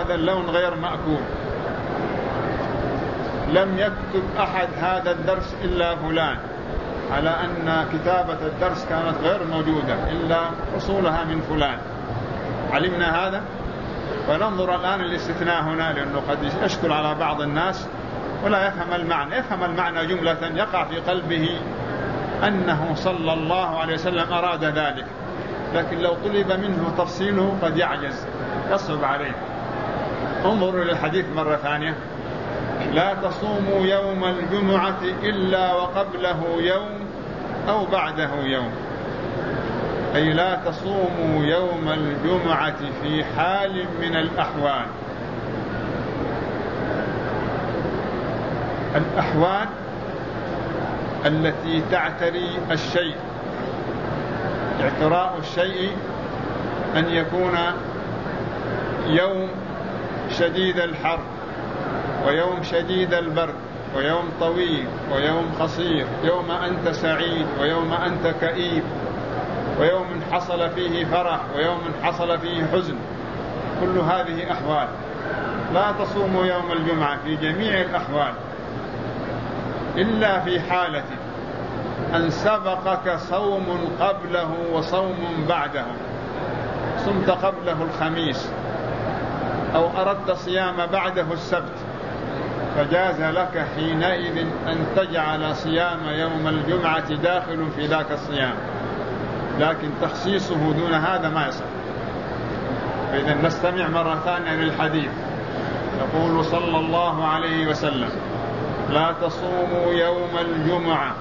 هذا اللون غير مأكول، لم يكتب أحد هذا الدرس إلا فلان، على أن كتابة الدرس كانت غير موجودة إلا أصولها من فلان، علمنا هذا. وننظر الآن الاستثناء هنا، لأنه قد يشكل على بعض الناس ولا يفهم المعنى، يفهم المعنى جملة، يقع في قلبه أنه صلى الله عليه وسلم أراد ذلك، لكن لو طلب منه تفصيله قد يعجز، يصعب عليه. انظروا للحديث مرة ثانية: لا تصوموا يوم الجمعة إلا وقبله يوم أو بعده يوم، أي لا تصوموا يوم الجمعة في حال من الأحوال. الأحوال التي تعتري الشيء، اعتراء الشيء أن يكون يوم شديد الحر، ويوم شديد البرد، ويوم طويل، ويوم قصير، يوم أنت سعيد ويوم أنت كئيب، ويوم حصل فيه فرح ويوم حصل فيه حزن، كل هذه أحوال. لا تصوموا يوم الجمعة في جميع الأحوال إلا في حالة أن سبقك صوم قبله وصوم بعده، صمت قبله الخميس أو أردت صيام بعده السبت، فجاز لك حينئذ أن تجعل صيام يوم الجمعة داخل في ذاك الصيام، لكن تخصيصه دون هذا ما يصح. فإذا نستمع مرة ثانية للحديث. يقول صلى الله عليه وسلم: لا تصوموا يوم الجمعة،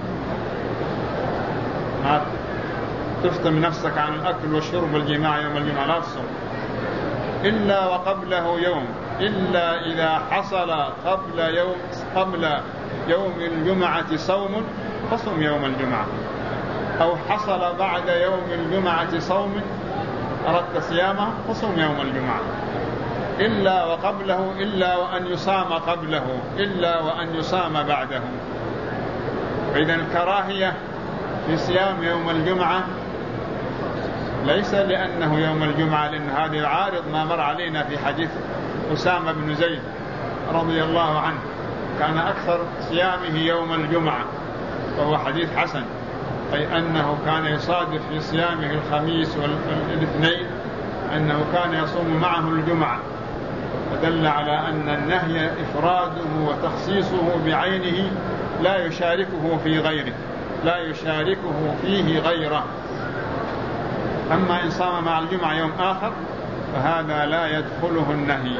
ما تفتم نفسك عن الأكل والشرب والجماع يوم الجمعة، لا تصوم إلا وقبله يوم، إلا إذا حصل قبل يوم الجمعة صوم فصم يوم الجمعة، أو حصل بعد يوم الجمعة صوم أردت صيامه فصم يوم الجمعة، إلا وقبله، إلا وأن يصام قبله، إلا وأن يصام بعده. فإذا الكراهية في صيام يوم الجمعة ليس لأنه يوم الجمعة، لأن هذا يعارض ما مر علينا في حديث أسامة بن زيد رضي الله عنه، كان أكثر صيامه يوم الجمعة، وهو حديث حسن، أي أنه كان يصادف في صيامه الخميس والاثنين أنه كان يصوم معه الجمعة، فدل على أن النهي إفراده وتخصيصه بعينه، لا يشاركه في غيره، لا يشاركه فيه غيره. أما إن صام مع الجمعة يوم آخر فهذا لا يدخله النهي.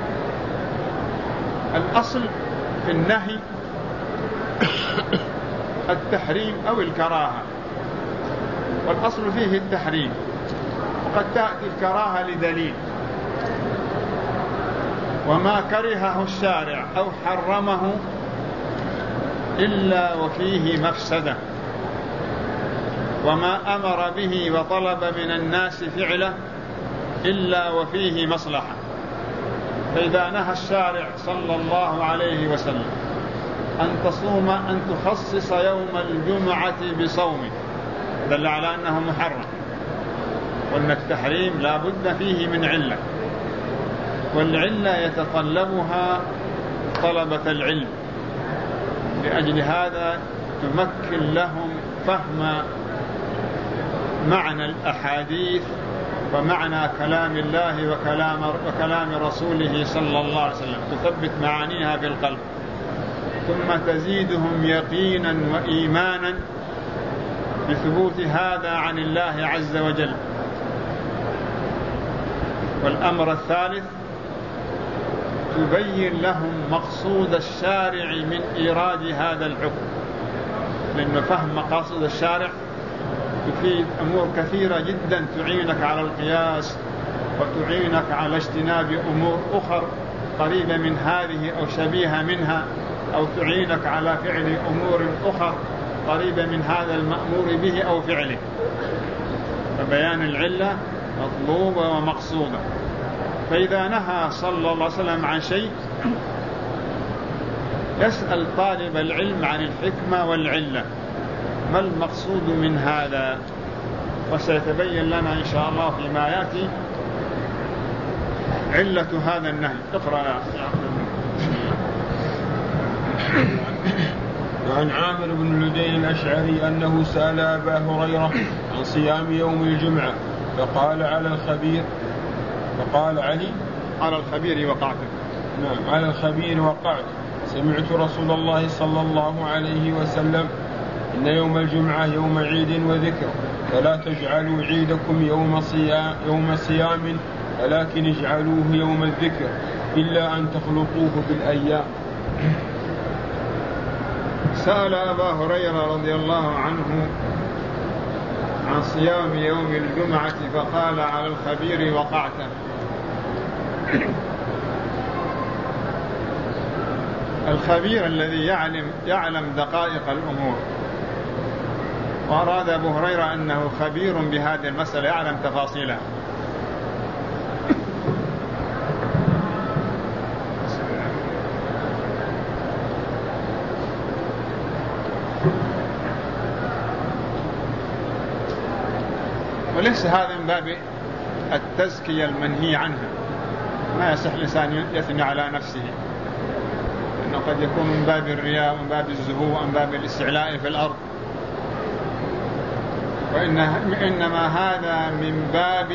الأصل في النهي التحريم أو الكراهة، والأصل فيه التحريم، وقد تأتي الكراهة لدليل، وما كرهه الشارع أو حرمه إلا وفيه مفسدة، وما أمر به وطلب من الناس فعله إلا وفيه مصلحة. فإذا نهى الشارع صلى الله عليه وسلم أن تخصص يوم الجمعة بصوم، دل على أنه محرم، وأن التحريم لا بد فيه من علة، والعلة يتطلبها طلبة العلم، لأجل هذا تمكن لهم فهم معنى الأحاديث ومعنى كلام الله وكلام رسوله صلى الله عليه وسلم، تثبت معانيها في القلب، ثم تزيدهم يقينا وإيمانا بثبوت هذا عن الله عز وجل. والأمر الثالث تبين لهم مقصود الشارع من إيراد هذا الحكم، لأنه فهم مقاصد الشارع تفيد أمور كثيرة جدا تعينك على القياس، وتعينك على اجتناب أمور أخرى قريبة من هذه أو شبيهة منها، أو تعينك على فعل أمور أخرى قريبة من هذا المأمور به أو فعله. فبيان العلة مطلوبة ومقصودة. فإذا نهى صلى الله عليه وسلم عن شيء يسأل طالب العلم عن الحكمة والعلة، ما المقصود من هذا؟ وسيتبين لنا إن شاء الله فيما يأتي علة هذا النهي. اقرأ. عن عامر بن لدي الأشعري أنه سأل أبا هريرة عن صيام يوم الجمعة فقال على الخبير وقعت. نعم، على الخبير وقعت. سمعت رسول الله صلى الله عليه وسلم إن يوم الجمعة يوم عيد وذكر، فلا تجعلوا عيدكم يوم صيام، ولكن اجعلوه يوم الذكر، إلا أن تخلطوه بالأيام. سأل أبا هريرة رضي الله عنه عن صيام يوم الجمعة فقال على الخبير وقعت. الخبير الذي يعلم دقائق الأمور، وأراد أبو هريرة أنه خبير بهذه المسألة يعلم تفاصيلها. وليس هذا من باب التزكية المنهي عنها، ما يصح الإنسان يثني على نفسه، إنه قد يكون من باب الرياء ومن باب الزهو ومن باب الاستعلاء في الأرض، وإنما هذا من باب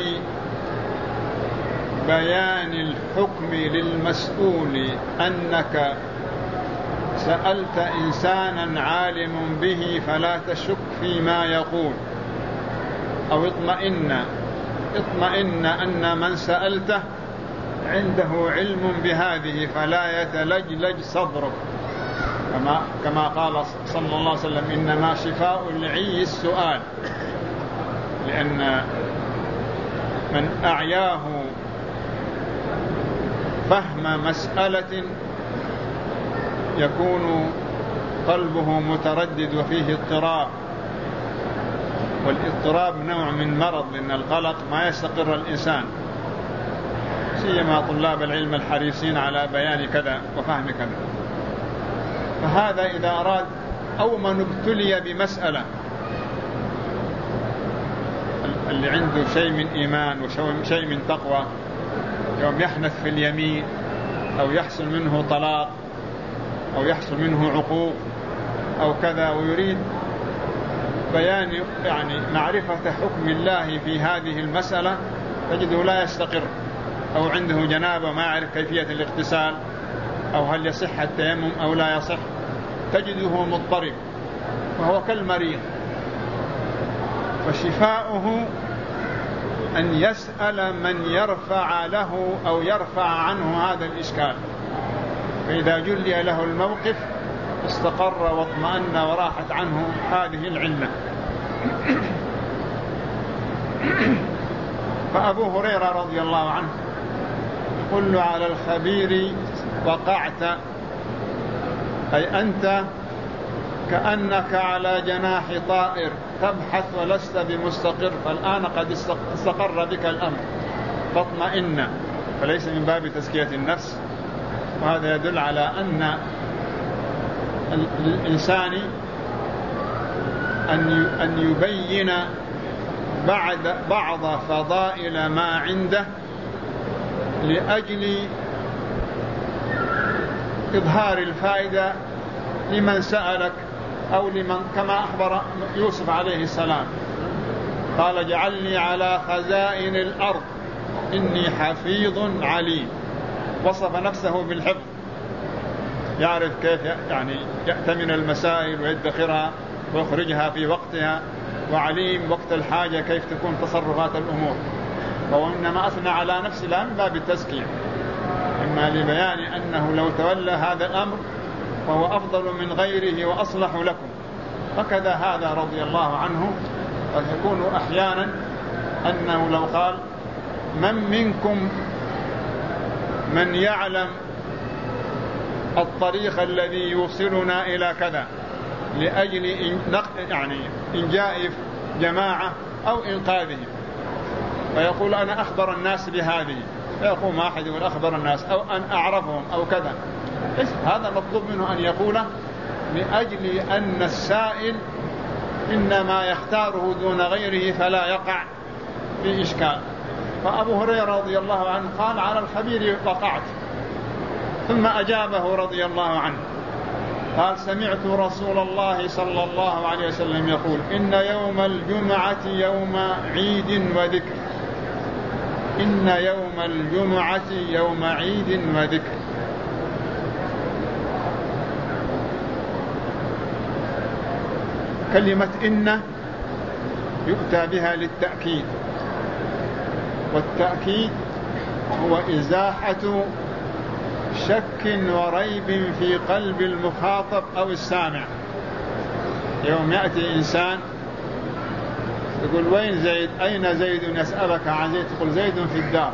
بيان الحكم للمسؤول، أنك سألت إنسانا عالم به فلا تشك فيما يقول، أو اطمئن أن من سألته عنده علم بهذه فلا يتلجلج صدرك، كما قال صلى الله عليه وسلم إنما شفاء العي السؤال، لأن من أعياه فهم مسألة يكون قلبه متردد وفيه اضطراب، والاضطراب نوع من مرض، لأن القلق ما يستقر الإنسان، سيما طلاب العلم الحريصين على بيان كذا وفهم كذا. فهذا إذا أراد أو من ابتلي بمسألة، اللي عنده شيء من إيمان وشيء من تقوى، يوم يحنث في اليمين أو يحصل منه طلاق أو يحصل منه عقوق أو كذا، ويريد بيان يعني معرفة حكم الله في هذه المسألة، تجده لا يستقر، أو عنده جنابة ما يعرف كيفية الاغتسال، أو هل يصح التيمم أو لا يصح، تجده مضطرب وهو كالمريض. فشفاؤه أن يسأل من يرفع له أو يرفع عنه هذا الإشكال، فإذا جلي له الموقف استقر واطمأن وراحت عنه هذه العلة. فأبو هريرة رضي الله عنه قل على الخبير وقعت، أي أنت كأنك على جناح طائر تبحث ولست بمستقر، فالآن قد استقر بك الأمر فاطمئن، فليس من باب تزكية النفس. وهذا يدل على أن الإنسان أن يبين بعض فضائل ما عنده لأجل إظهار الفائدة لمن سألك أو لمن، كما أخبر يوسف عليه السلام قال جعلني على خزائن الأرض إني حفيظ عليم، وصف نفسه بالحفظ، يعرف كيف يعني يأتمن المسائل ويدخرها ويخرجها في وقتها، وعليم وقت الحاجة كيف تكون تصرفات الأمور. وإنما أثنى على نفسه لا من باب التزكية، إما لبيان أنه لو تولى هذا الأمر فهو أفضل من غيره وأصلح لكم. فكذا هذا رضي الله عنه قد يكون أحيانا أنه لو قال من منكم من يعلم الطريق الذي يوصلنا إلى كذا لأجل يعني إنجاء جماعة أو إنقاذهم، فيقول أنا أخبر الناس بهذه، فيقوم أحد يقول أخبر الناس أو أن أعرفهم أو كذا. هذا مطلوب منه أن يقول لأجل أن السائل إنما يختاره دون غيره فلا يقع في إشكال. فأبو هريرة رضي الله عنه قال على الخبير وقعت، ثم أجابه رضي الله عنه قال سمعت رسول الله صلى الله عليه وسلم يقول إن يوم الجمعة يوم عيد وذكر، إن يوم الجمعة يوم عيد وذكر. كلمة إن يؤتى بها للتأكيد، والتأكيد هو إزاحة شك وريب في قلب المخاطب أو السامع. يوم يأتي إنسان يقول وين زيد؟ أين زيد؟ يسألك عن زيد تقول زيد في الدار،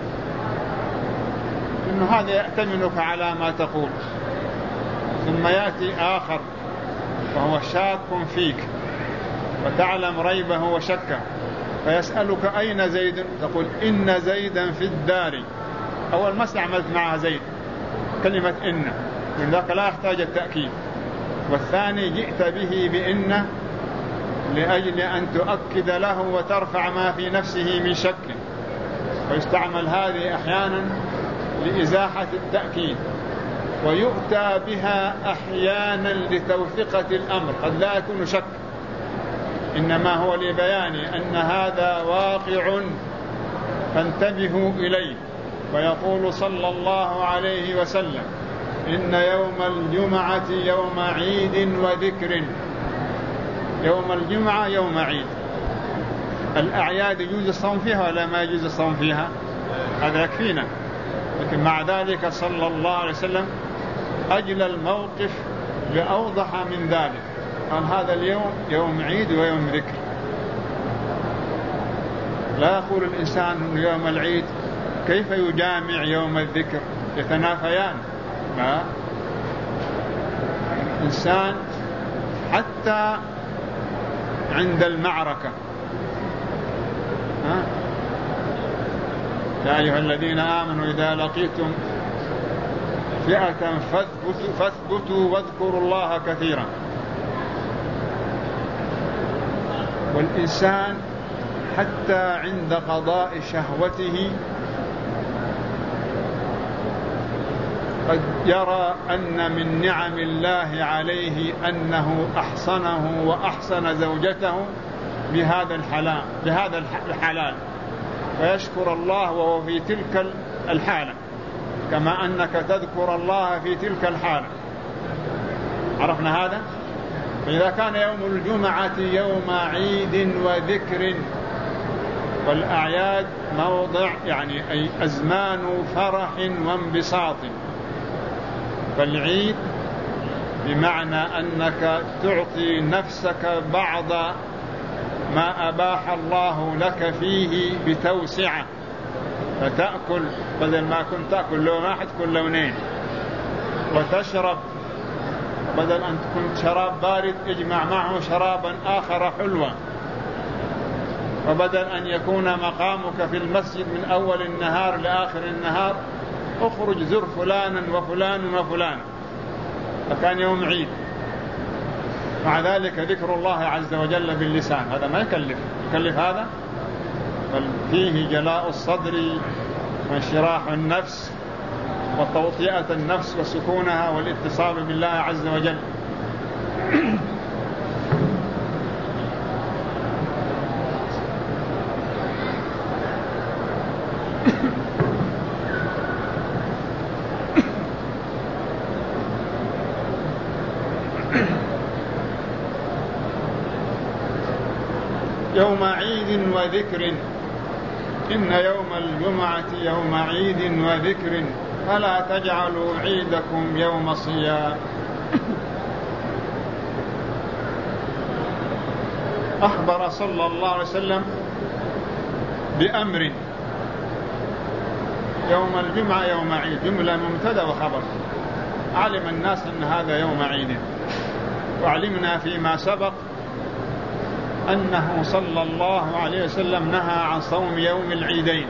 إنه هذا يأتمنك على ما تقول. ثم يأتي آخر وهو شاك فيك وتعلم ريبه وشكه، فيسألك أين زيد؟ تقول إن زيدا في الدار. أول ما استعملت معها زيد كلمة إن، من ذاك لا يحتاج التأكيد. والثاني جئت به بإن لأجل أن تؤكد له وترفع ما في نفسه من شك، ويستعمل هذه أحيانا لإزاحة التأكيد، ويؤتى بها أحيانا لتوثيقة الأمر، قد لا يكون شك إنما هو لبيان أن هذا واقع فانتبهوا إليه. ويقول صلى الله عليه وسلم إن يوم الجمعة يوم عيد وذكر. يوم الجمعة يوم عيد، الأعياد يجوز الصوم فيها ولا ما يجوز الصوم فيها؟ هذا يكفينا. لكن مع ذلك صلى الله عليه وسلم أجل الموقف لأوضح من ذلك، قال هذا اليوم يوم عيد ويوم ذكر. لا يقول الإنسان يوم العيد كيف يجامع يوم الذكر، يتنافيان. ما إنسان حتى عند المعركة يا أيها الذين آمنوا إذا لقيتم فئة فاثبتوا واذكروا الله كثيرا. والإنسان حتى عند قضاء شهوته قد يرى أن من نعم الله عليه أنه أحصنه وأحسن زوجته بهذا الحلال، فيشكر الله وهو في تلك الحالة، كما أنك تذكر الله في تلك الحالة. عرفنا هذا؟ فإذا كان يوم الجمعة يوم عيد وذكر، والأعياد موضع يعني أي أزمان فرح وانبساط، فالعيد بمعنى أنك تعطي نفسك بعض ما أباح الله لك فيه بتوسعة، فتأكل بدل ما كنت تأكل لون واحد كل لونين، وتشرب بدل أن تكون شراب بارد اجمع معه شرابا آخر حلوا، وبدل أن يكون مقامك في المسجد من أول النهار لآخر النهار اخرج زر فلانا وفلان وفلان، فكان يوم عيد. مع ذلك ذكر الله عز وجل باللسان هذا ما يكلف هذا، بل فيه جلاء الصدر وانشراح النفس وتوطئة النفس وسكونها والاتصال بالله عز وجل. يوم عيد وذكر، إن يوم الجمعة يوم عيد وذكر فلا تجعلوا عيدكم يوم صيام. أخبر صلى الله عليه وسلم بأمر يوم الجمعة يوم عيد، جملة مبتدأ وخبر، علم الناس أن هذا يوم عيد، وعلمنا فيما سبق أنه صلى الله عليه وسلم نهى عن صوم يوم العيدين،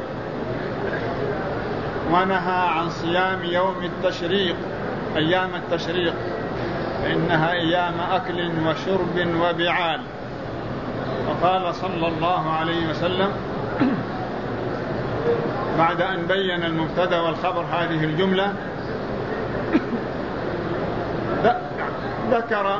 ونهى عن صيام يوم التشريق، أيام التشريق، فإنها أيام أكل وشرب وبعال. وقال صلى الله عليه وسلم بعد أن بين المبتدأ والخبر هذه الجملة ذكر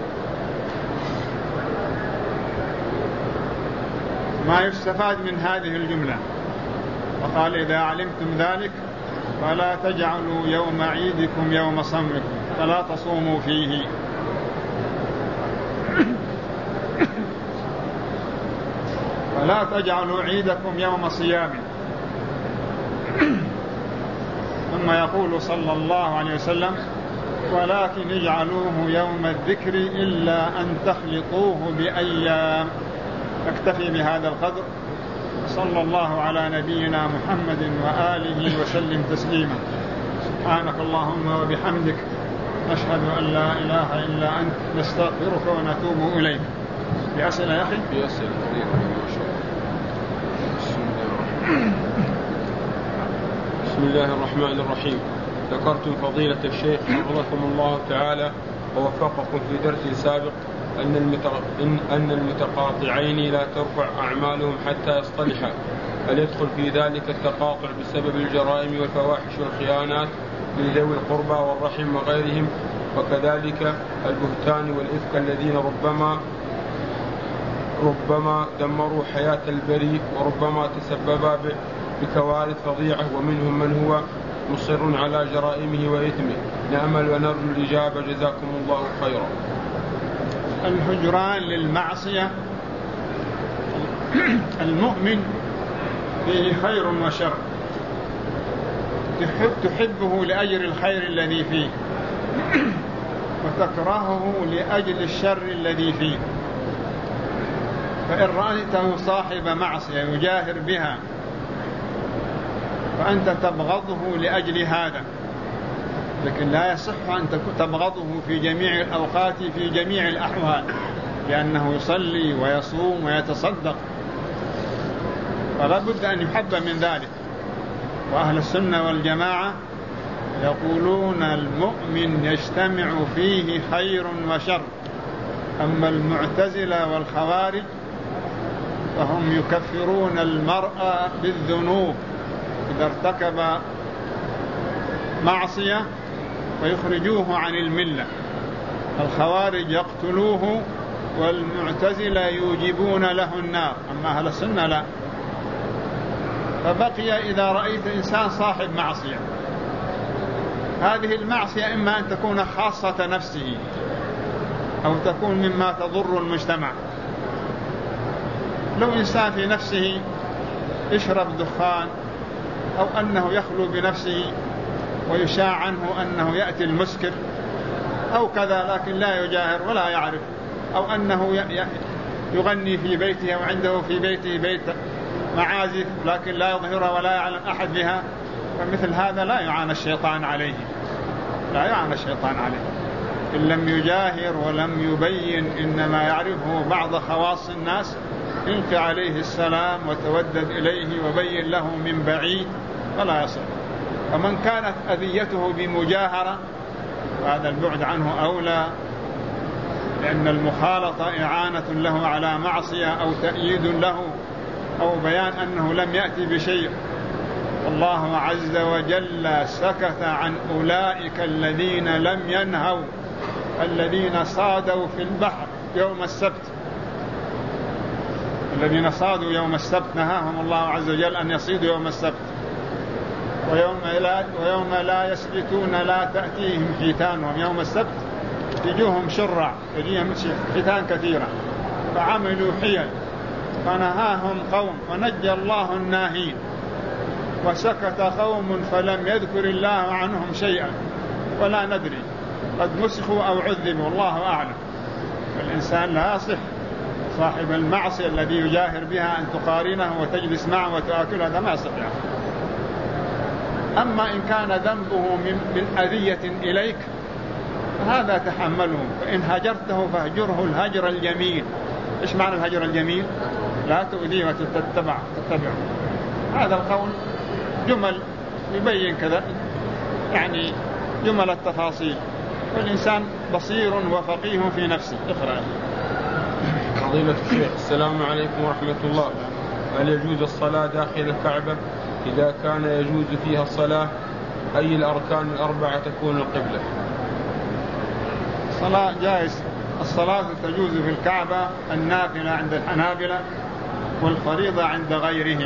ما يستفاد من هذه الجملة، وقال إذا علمتم ذلك فلا تجعلوا يوم عيدكم يوم صومكم فلا تصوموا فيه. فلا تجعلوا عيدكم يوم صيام. ثم يقول صلى الله عليه وسلم ولكن اجعلوه يوم الذكر إلا أن تخلطوه بأيام. نكتفي بهذا القدر. صلى الله على نبينا محمد وآله وسلم تسليما. سبحانك اللهم وبحمدك نشهد أن لا إله إلا أنت نستغفرك ونتوب إليك. بأسئلة يا أخي؟ بأسئلة بسم الله الرحمن الرحيم. ذكرتم فضيلة الشيخ حفظكم الله تعالى ووفقكم في درس سابق أن المتقاطعين لا ترفع أعمالهم حتى يصطلحا. هل يدخل في ذلك التقاطع بسبب الجرائم والفواحش والخيانات من ذوي القربى والرحم وغيرهم، وكذلك البهتان والإفك الذين ربما دمروا حياة البريء وربما تسببا بكوارث فظيعة، ومنهم من هو مصر على جرائمه وإثمه؟ نأمل ونرجو الإجابة جزاكم الله خيرا. الهجران للمعصية المؤمن فيه خير وشر، تحبه لأجل الخير الذي فيه وتكرهه لأجل الشر الذي فيه. فإن رأيته صاحب معصية يجاهر بها فأنت تبغضه لأجل هذا، لكن لا يصح أن تبغضه في جميع الأوقات في جميع الأحوال، لأنه يصلي ويصوم ويتصدق، فلا بد أن يحب من ذلك. وأهل السنة والجماعة يقولون المؤمن يجتمع فيه خير وشر. أما المعتزلة والخوارج فهم يكفرون المرء بالذنوب إذا ارتكب معصية ويخرجوه عن الملة. الخوارج يقتلوه والمعتزلة يوجبون له النار، أما أهل السنة لا. فبقي إذا رأيت إنسان صاحب معصية، هذه المعصية إما أن تكون خاصة نفسه أو تكون مما تضر المجتمع. لو إنسان في نفسه يشرب دخان أو أنه يخلو بنفسه ويشاع عنه أنه يأتي المسكر أو كذا لكن لا يجاهر ولا يعرف، أو أنه يغني في بيته وعنده في بيته بيت معازف لكن لا يظهرها ولا يعلم أحد بها، فمثل هذا لا يعانى الشيطان عليه، لا يعانى الشيطان عليه. إن لم يجاهر ولم يبين إنما يعرفه بعض خواص الناس، إلق عليه السلام وتودد إليه وبين له من بعيد فلا يصل. ومن كانت أذيته بمجاهرة فهذا البعد عنه أولى، لأن المخالطة إعانة له على معصية أو تأييد له أو بيان أنه لم يأتي بشيء. والله عز وجل سكت عن أولئك الذين لم ينهوا، الذين صادوا في البحر يوم السبت، الذين صادوا يوم السبت نهاهم الله عز وجل أن يصيدوا يوم السبت. ويوم لا يسبتون لا تأتيهم حيتانهم، يوم السبت يجوهم شرع، يجيهم حيتان كثيرة، فعملوا حيل فنهاهم قوم ونجى الله الناهين، وسكت قوم فلم يذكر الله عنهم شيئا ولا ندري قد مسخوا أو عذبوا والله أعلم. فالإنسان لا يصح صاحب المعصية الذي يجاهر بها أن تقارنه وتجلس معه وتأكل، هذا ما يصح. أما إن كان ذنبه من أذية إليك فهذا تحمله، فإن هجرته فاهجره الهجر الجميل. إيش معنى الهجر الجميل؟ لا تؤذيه وتتبعه. هذا القول جمل يبين كذا يعني جمل التفاصيل، والإنسان بصير وفقيه في نفسه. اقرأ. فضيلة الشيخ السلام عليكم ورحمة الله. هل يجوز الصلاة داخل الكعبة إذا كان يجوز فيها الصلاة أي الأركان الأربعة تكون القبلة؟ الصلاة جائز، الصلاة تجوز في الكعبة، النافلة عند الحنابلة والفريضة عند غيرهم.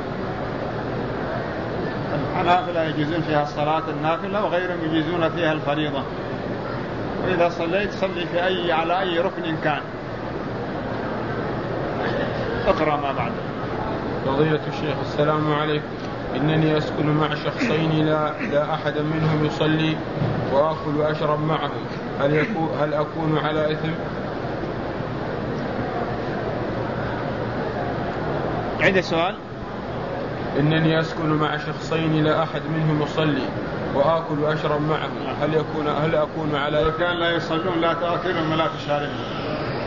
الحنابلة يجوزون فيها الصلاة النافلة وغيرهم يجوزون فيها الفريضة. وإذا صليت صلي في على أي ركن كان. اقرأ ما بعد. فضيلة الشيخ السلام عليكم، إنني أسكن مع شخصين لا أحد منهم يصلي وأكل وأشرب معهم، هل أكون على إثم؟ عيد السؤال. إنني أسكن مع شخصين لا أحد منهم يصلي وآكل وأشرب معهم، هل أكون على إثم؟ كان لا يصلون لا تأكلهم ولا تشاربهم.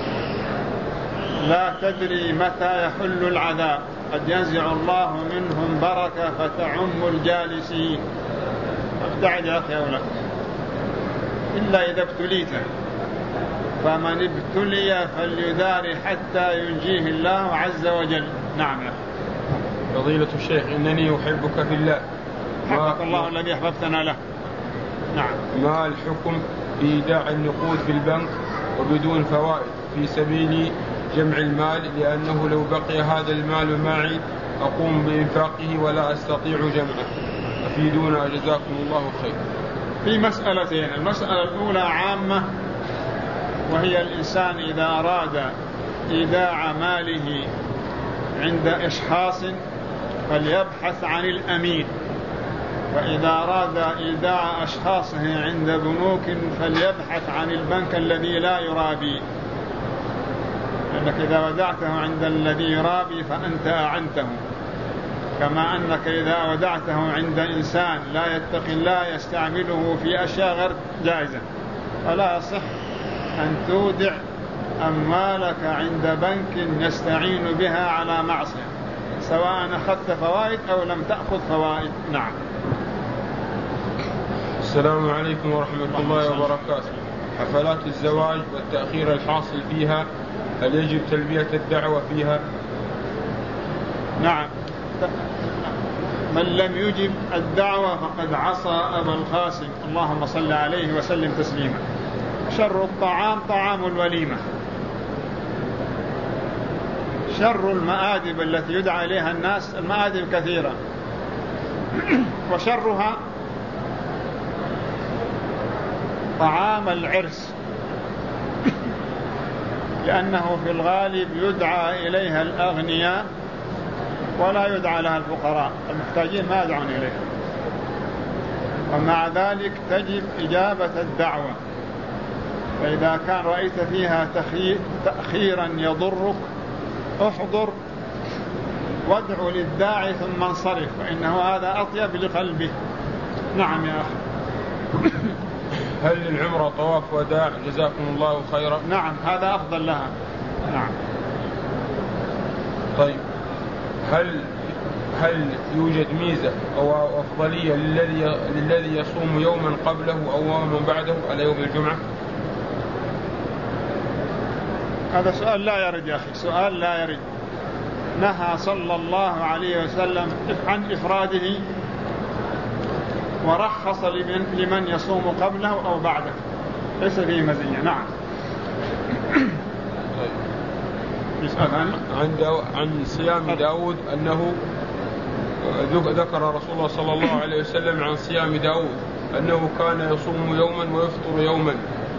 لا تدري متى يحل العذاب، قد ينزع الله منهم بركة فتعم الجالسين. ابتعد يا أخي أولاد إلا إذا ابتليت، فمن ابتلي فليدار حتى ينجيه الله عز وجل. نعم يا أخي. فضيلة الشيخ إنني أحبك في الله. حبك الله الذي أحببتنا له. نعم. ما الحكم في إيداع النقود في البنك وبدون فوائد في سبيل جمع المال، لأنه لو بقي هذا المال معي أقوم بإنفاقه ولا أستطيع جمعه، أفيدونا جزاكم الله خير. في مسألتين، المسألة الأولى عامة، وهي الإنسان إذا أراد إيداع ماله عند أشخاص فليبحث عن الأمين، وإذا أراد إيداع أشخاصه عند بنوك فليبحث عن البنك الذي لا يرابي، لأنك إذا ودعته عند الذي يرابي فأنت أعنته، كما أنك إذا ودعته عند إنسان لا يتقي الله يستعمله في أشياء غير جائزة. فلا يصح أن تودع أموالك عند بنك يستعين بها على معصية، سواء أخذت فوائد أو لم تأخذ فوائد. نعم. السلام عليكم ورحمة الله وبركاته. حفلات الزواج والتأخير الحاصل فيها، هل يجب تلبية الدعوة فيها؟ نعم. من لم يجب الدعوة فقد عصى أبا القاسم، اللهم صل عليه وسلم تسليما. شر الطعام طعام الوليمة. شر المآدب التي يدعى إليها الناس، المآدب كثيرة، وشرها طعام العرس، لأنه في الغالب يدعى إليها الأغنياء ولا يدعى لها الفقراء، المحتاجين ما يدعون إليها. ومع ذلك تجب إجابة الدعوة، فإذا كان رأيت فيها تأخيرا يضرك احضر وادعو للداعي ثم انصرف، فإنه هذا أطيب لقلبه. نعم يا أخي. هل للعمرة طواف وداع جزاكم الله خيرا؟ نعم، هذا أفضل لها. نعم. طيب، هل يوجد ميزة أو أفضلية للذي يصوم يوما قبله أو يوما بعده على يوم الجمعة؟ هذا سؤال لا يرد يا أخي، سؤال لا يرد. نهى صلى الله عليه وسلم عن إفراده، ورخص لمن يصوم قبله أو بعده، ليس فيه مزية. نعم. عن صيام داود أنه ذكر رسول الله صلى الله عليه وسلم عن صيام داود أنه كان يصوم يوما ويفطر يوما،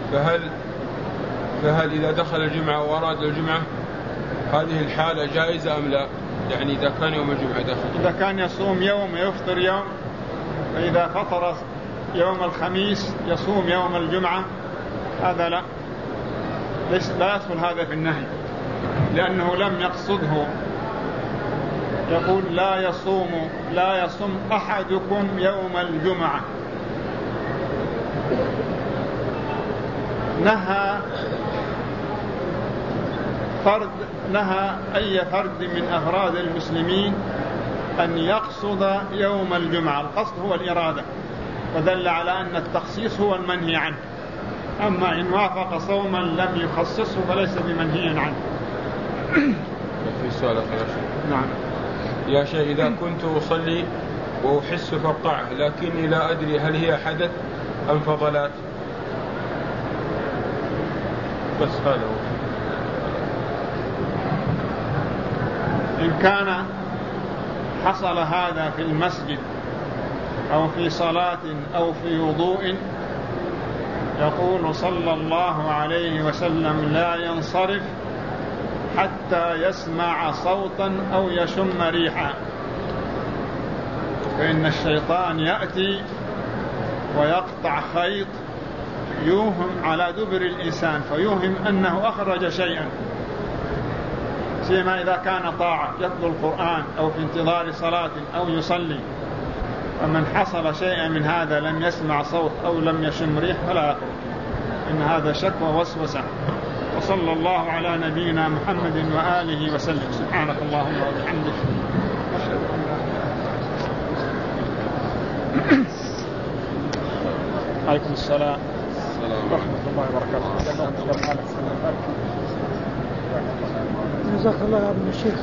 فهل إذا دخل الجمعة وأراد الجمعة هذه الحالة جائزة أم لا؟ يعني إذا كان يوم الجمعة دخل، إذا كان يصوم يوم ويفطر يوم، فإذا فطر يوم الخميس يصوم يوم الجمعة، هذا لا يدخل هذا في النهي، لأنه لم يقصده. يقول لا يصوم أحدكم يوم الجمعة. نهى أي فرد من أفراد المسلمين أن يقصد يوم الجمعة، القصد هو الإرادة، فدل على أن التخصيص هو المنهي عنه. أما إن وافق صوما لم يخصصه فليس بمنهي عنه. في سؤال أخير. نعم. يا شيخ إذا كنت أصلي وأحس فقاعة لكني لا أدري هل هي حدث أم فضلات؟ بس هذا هو. إن كان حصل هذا في المسجد أو في صلاة أو في وضوء، يقول صلى الله عليه وسلم: لا ينصرف حتى يسمع صوتا أو يشم ريحا، فإن الشيطان يأتي ويقطع خيط يوهم على دبر الإنسان فيوهم أنه أخرج شيئا، سيما إذا كان طاعة يتلو القرآن أو في انتظار صلاة أو يصلي. فمن حصل شيئا من هذا لم يسمع صوت أو لم يشم ريح فلا يخرج، إن هذا شك ووسوسة. وصلى الله على نبينا محمد وآله وسلم. سبحانك اللهم وبحمدك. عليكم السلام ورحمة الله وبركاته. جزاك الله يا ابن الشيخ.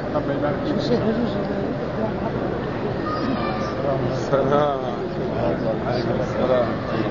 السلام عليكم.